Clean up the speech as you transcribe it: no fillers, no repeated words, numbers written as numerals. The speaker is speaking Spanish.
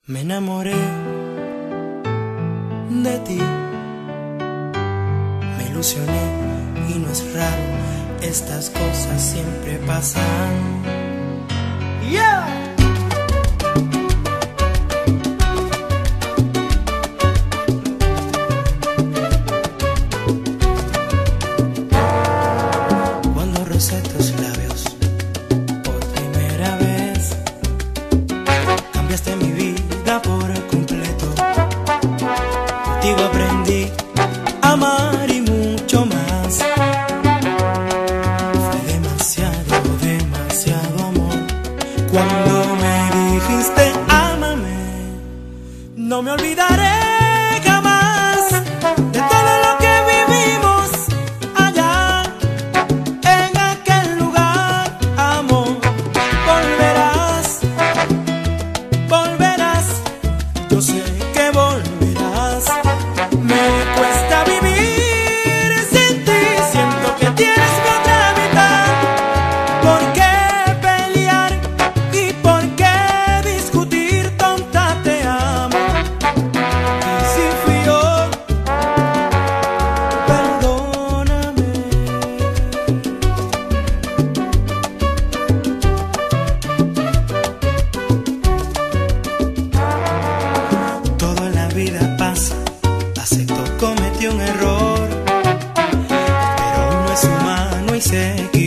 Me enamoré de ti, me ilusioné y no es raro, estas cosas siempre pasan. Yeah. Cuando rocé tus labios por primera vez, cambiaste mi vida por completo. Contigo aprendí a amar y mucho más. Fue demasiado, demasiado amor. Cuando me dijiste ámame, no me olvidaré jamás de todo lo que vivimos allá en aquel lugar. Amor, volverás, volverás, yo sé que volverás. Me cuesta vivir sin ti, siento que tienes mi otra mitad. ¿Por qué pelear y por qué discutir? Tonta, te amo. Y si fui yo, perdóname. Todo en la vida pasa, acepto, cometí un error, pero uno es humano y se equivoca.